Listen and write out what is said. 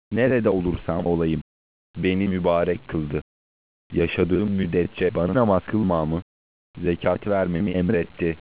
Nerede olursam olayım, beni mübarek kıldı. Yaşadığım müddetçe bana namaz kılmamı, zekat vermemi emretti.